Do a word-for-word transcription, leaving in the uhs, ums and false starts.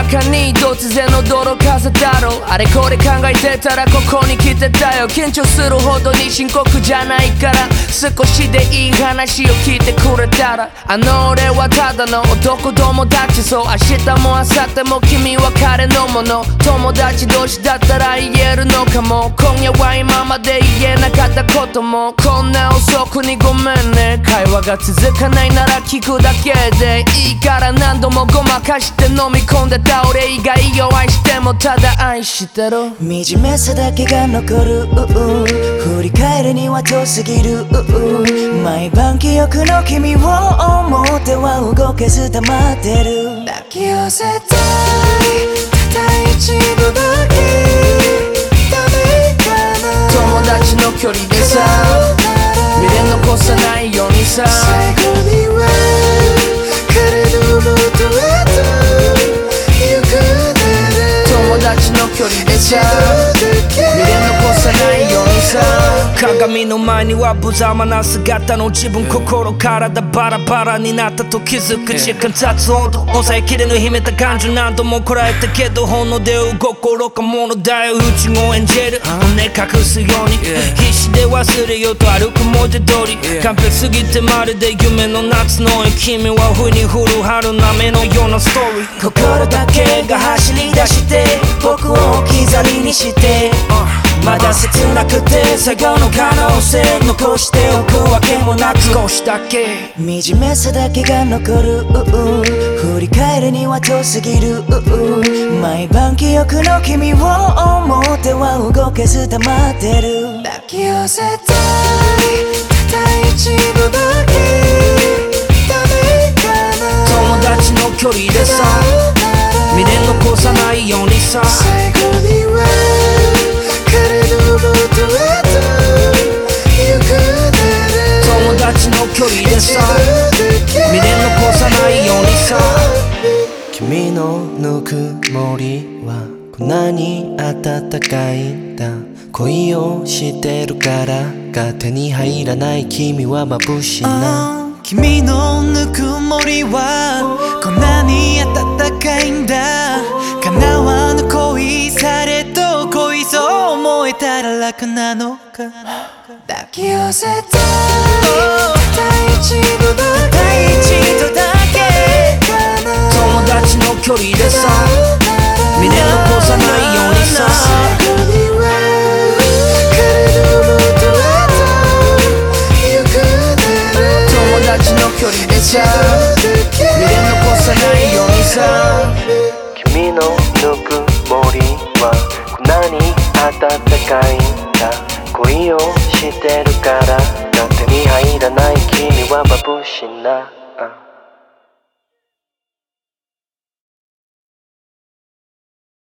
中に突然驚かせたろ。あれこれ考えてたらここに来てたよ。緊張するほどに深刻じゃないから、少しでいい話を聞いてくれたら。あの俺はただの男友達、そう明日も明後日も君は彼のもの。友達同士だったら言えるのかも。今夜は今まで言えなかったことも。こんな遅くにごめんね。会話が続かないなら聞くだけでいいから、何度もごまかして飲み込んでた俺以外を愛してもただ愛してる。 惨めさだけが残る、振り返るには遠すぎる。毎晩記憶の君を思っては動けず黙ってる。抱き寄せたい、ただ一度だけダメかな。 友達の距離でさ、未練残さないようにさ。 最後には彼の元へと行くなら、 友達の距離でさ、未練残さないようにさ。 鏡の前には無様な姿の自分、心体バラバラになったと気づく時間経つほど、抑えきれぬ秘めた感情何度もこらえたけど、本能で動く愚か者だよ。うちを演じる本音隠すように、必死で忘れようと歩く文字通り、完璧すぎてまるで夢の夏のよ。君は不意に降る春雨のようなストーリー。 心だけが走り出して僕を置き去りにして、まだ切なくて最後の可能性残しておくわけもなく、 少しだけ惨めさだけが残る。振り返るには遠すぎる。毎晩記憶の君を思っては動けず黙ってる。抱き寄せたい、ただ一度だけダメかな。 友達の距離でさ、未練残さないようにさ。 最後には彼の元へと行くなら、 友達の距離でさ、未練残さないようにさ。 君のぬくもりはこんなに暖かいんだ。恋をしてるからが手に入らない君は眩しいな。 君のぬくもりはこんなに暖かいんだ。叶わぬ恋されと恋そう思えたら楽なのか。 抱き寄せたい、ただ一度だけ友達の距離でさ、未練残さないようにさ。 最後には彼の元へと行くなら、 友達の距離でさ、未練残さないようにさ。 君のぬくもりはこんなに暖かいんだ。恋をしてるからが手に入らない君は眩しいな。